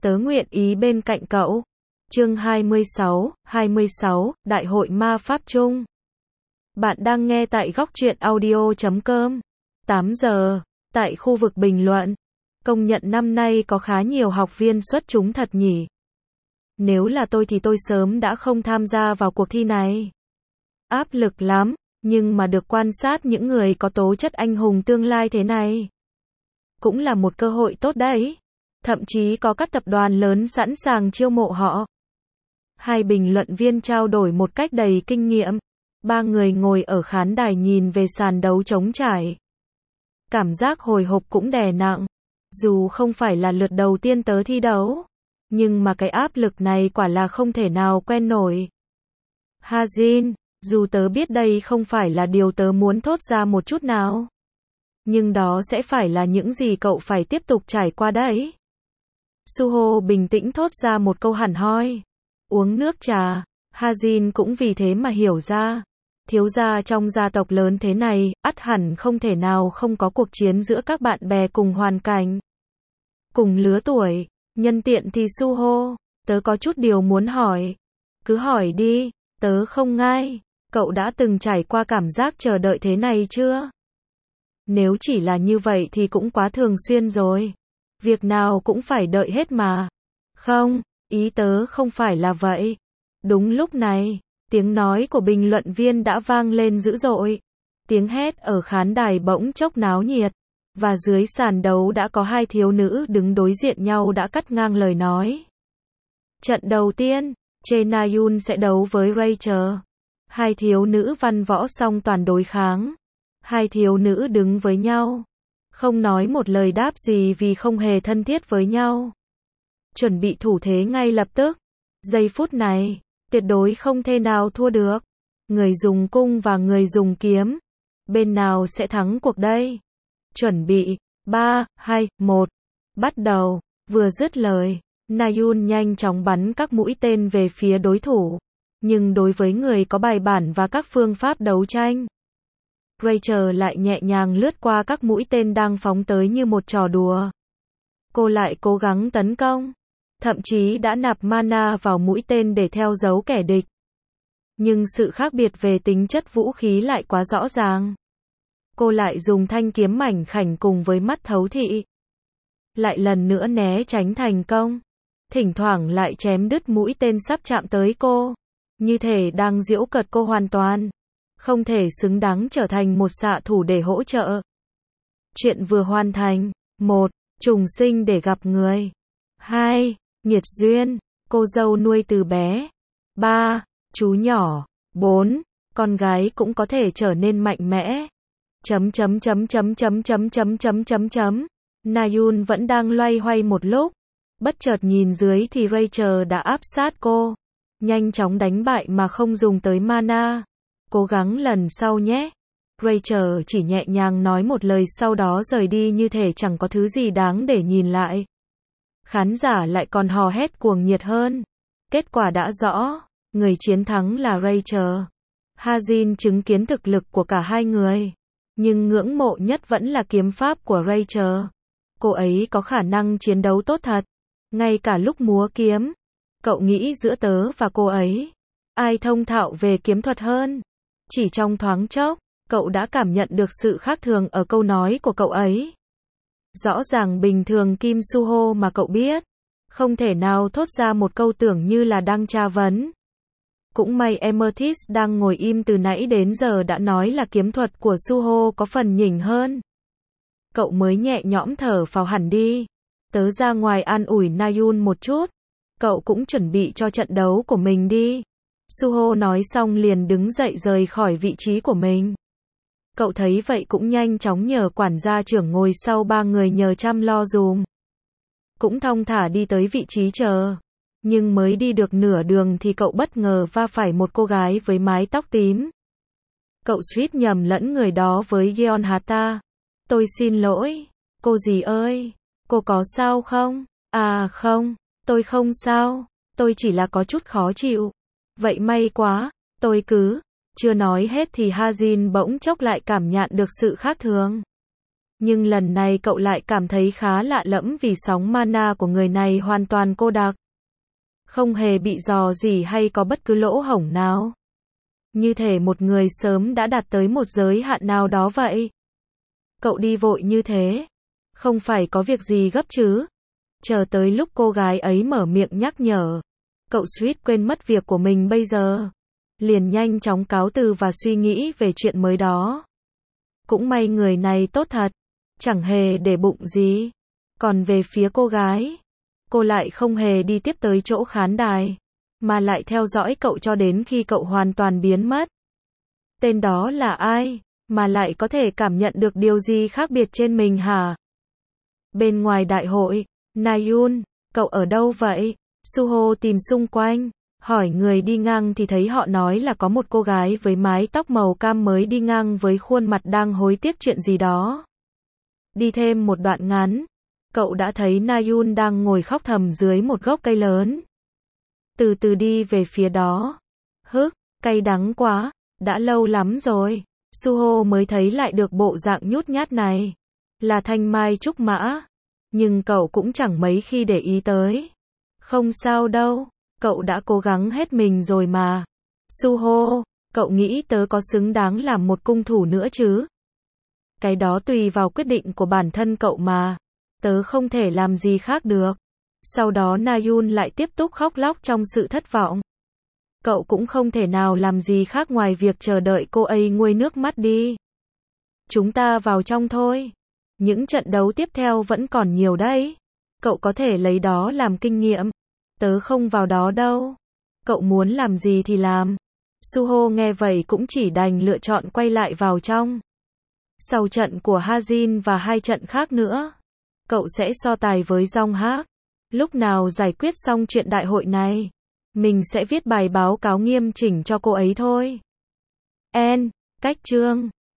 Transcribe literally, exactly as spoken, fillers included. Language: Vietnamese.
Tớ nguyện ý bên cạnh cậu. Chương hai mươi sáu, hai mươi sáu, Đại hội ma pháp chung. Bạn đang nghe tại góc truyện audio chấm com. tám giờ, tại khu vực bình luận. Công nhận năm nay có khá nhiều học viên xuất chúng thật nhỉ. Nếu là tôi thì tôi sớm đã không tham gia vào cuộc thi này. Áp lực lắm, nhưng mà được quan sát những người có tố chất anh hùng tương lai thế này. Cũng là một cơ hội tốt đấy. Thậm chí có các tập đoàn lớn sẵn sàng chiêu mộ họ. Hai bình luận viên trao đổi một cách đầy kinh nghiệm. Ba người ngồi ở khán đài nhìn về sàn đấu trống trải. Cảm giác hồi hộp cũng đè nặng. Dù không phải là lượt đầu tiên tớ thi đấu, nhưng mà cái áp lực này quả là không thể nào quen nổi. Hazin, dù tớ biết đây không phải là điều tớ muốn thốt ra một chút nào, nhưng đó sẽ phải là những gì cậu phải tiếp tục trải qua đấy. Suho bình tĩnh thốt ra một câu hẳn hoi. Uống nước trà. Hazin cũng vì thế mà hiểu ra. Thiếu gia trong gia tộc lớn thế này, ắt hẳn không thể nào không có cuộc chiến giữa các bạn bè cùng hoàn cảnh, cùng lứa tuổi. Nhân tiện thì Suho, tớ có chút điều muốn hỏi. Cứ hỏi đi, tớ không ngại. Cậu đã từng trải qua cảm giác chờ đợi thế này chưa? Nếu chỉ là như vậy thì cũng quá thường xuyên rồi. Việc nào cũng phải đợi hết mà. Không, ý tớ không phải là vậy. Đúng lúc này, tiếng nói của bình luận viên đã vang lên dữ dội. Tiếng hét ở khán đài bỗng chốc náo nhiệt. Và dưới sàn đấu đã có hai thiếu nữ đứng đối diện nhau đã cắt ngang lời nói. Trận đầu tiên, Che Na-yun sẽ đấu với Rachel. Hai thiếu nữ văn võ song toàn đối kháng. Hai thiếu nữ đứng với nhau, không nói một lời đáp gì vì không hề thân thiết với nhau. Chuẩn bị thủ thế ngay lập tức. Giây phút này, tuyệt đối không thể nào thua được. Người dùng cung và người dùng kiếm. Bên nào sẽ thắng cuộc đây? Chuẩn bị. ba, hai, một. Bắt đầu. Vừa dứt lời, Na-yun nhanh chóng bắn các mũi tên về phía đối thủ. Nhưng đối với người có bài bản và các phương pháp đấu tranh, Rachel lại nhẹ nhàng lướt qua các mũi tên đang phóng tới như một trò đùa. Cô lại cố gắng tấn công, thậm chí đã nạp mana vào mũi tên để theo dấu kẻ địch. Nhưng sự khác biệt về tính chất vũ khí lại quá rõ ràng. Cô lại dùng thanh kiếm mảnh khảnh cùng với mắt thấu thị. Lại lần nữa né tránh thành công. Thỉnh thoảng lại chém đứt mũi tên sắp chạm tới cô. Như thể đang giễu cợt cô hoàn toàn không thể xứng đáng trở thành một xạ thủ để hỗ trợ. Chuyện vừa hoàn thành. một. Trùng sinh để gặp người. hai. Nghiệt duyên, cô dâu nuôi từ bé. ba. Chú nhỏ. bốn. Con gái cũng có thể trở nên mạnh mẽ. Chấm chấm chấm chấm chấm chấm chấm chấm chấm chấm. Na-yun vẫn đang loay hoay một lúc. Bất chợt nhìn dưới thì Rachel đã áp sát cô. Nhanh chóng đánh bại mà không dùng tới mana. Cố gắng lần sau nhé. Rachel chỉ nhẹ nhàng nói một lời sau đó rời đi như thể chẳng có thứ gì đáng để nhìn lại. Khán giả lại còn hò hét cuồng nhiệt hơn. Kết quả đã rõ. Người chiến thắng là Rachel. Hazin chứng kiến thực lực của cả hai người. Nhưng ngưỡng mộ nhất vẫn là kiếm pháp của Rachel. Cô ấy có khả năng chiến đấu tốt thật. Ngay cả lúc múa kiếm. Cậu nghĩ giữa tớ và cô ấy, ai thông thạo về kiếm thuật hơn? Chỉ trong thoáng chốc, cậu đã cảm nhận được sự khác thường ở câu nói của cậu ấy. Rõ ràng bình thường Kim Suho mà cậu biết, không thể nào thốt ra một câu tưởng như là đang tra vấn. Cũng may Amethyst đang ngồi im từ nãy đến giờ đã nói là kiếm thuật của Suho có phần nhỉnh hơn. Cậu mới nhẹ nhõm thở phào hẳn đi. Tớ ra ngoài an ủi Na-yun một chút. Cậu cũng chuẩn bị cho trận đấu của mình đi. Suho nói xong liền đứng dậy rời khỏi vị trí của mình. Cậu thấy vậy cũng nhanh chóng nhờ quản gia trưởng ngồi sau ba người nhờ chăm lo dùm. Cũng thong thả đi tới vị trí chờ. Nhưng mới đi được nửa đường thì cậu bất ngờ va phải một cô gái với mái tóc tím. Cậu suýt nhầm lẫn người đó với Yeon Hata. Tôi xin lỗi. Cô dì ơi, cô có sao không? À không, tôi không sao. Tôi chỉ là có chút khó chịu. Vậy may quá, tôi cứ. Chưa nói hết thì Hazin bỗng chốc lại cảm nhận được sự khác thường. Nhưng lần này cậu lại cảm thấy khá lạ lẫm vì sóng mana của người này hoàn toàn cô đặc. Không hề bị dò dỉ hay có bất cứ lỗ hổng nào. Như thể một người sớm đã đạt tới một giới hạn nào đó vậy. Cậu đi vội như thế. Không phải có việc gì gấp chứ? Chờ tới lúc cô gái ấy mở miệng nhắc nhở. Cậu suýt quên mất việc của mình bây giờ. Liền nhanh chóng cáo từ và suy nghĩ về chuyện mới đó. Cũng may người này tốt thật. Chẳng hề để bụng gì. Còn về phía cô gái, cô lại không hề đi tiếp tới chỗ khán đài, mà lại theo dõi cậu cho đến khi cậu hoàn toàn biến mất. Tên đó là ai, mà lại có thể cảm nhận được điều gì khác biệt trên mình hả? Bên ngoài đại hội, Nayun, cậu ở đâu vậy? Suho tìm xung quanh, hỏi người đi ngang thì thấy họ nói là có một cô gái với mái tóc màu cam mới đi ngang với khuôn mặt đang hối tiếc chuyện gì đó. Đi thêm một đoạn ngắn, cậu đã thấy Nayun đang ngồi khóc thầm dưới một gốc cây lớn. Từ từ đi về phía đó. Hức, cay đắng quá, đã lâu lắm rồi. Suho mới thấy lại được bộ dạng nhút nhát này. Là thanh mai trúc mã. Nhưng cậu cũng chẳng mấy khi để ý tới. Không sao đâu, cậu đã cố gắng hết mình rồi mà. Suho, cậu nghĩ tớ có xứng đáng làm một cung thủ nữa chứ? Cái đó tùy vào quyết định của bản thân cậu mà. Tớ không thể làm gì khác được. Sau đó Nayun lại tiếp tục khóc lóc trong sự thất vọng. Cậu cũng không thể nào làm gì khác ngoài việc chờ đợi cô ấy nguôi nước mắt đi. Chúng ta vào trong thôi. Những trận đấu tiếp theo vẫn còn nhiều đấy. Cậu có thể lấy đó làm kinh nghiệm. Tớ không vào đó đâu. Cậu muốn làm gì thì làm. Suho nghe vậy cũng chỉ đành lựa chọn quay lại vào trong. Sau trận của Hajin và hai trận khác nữa, cậu sẽ so tài với Jong Hak. Lúc nào giải quyết xong chuyện đại hội này, mình sẽ viết bài báo cáo nghiêm chỉnh cho cô ấy thôi. En, cách chương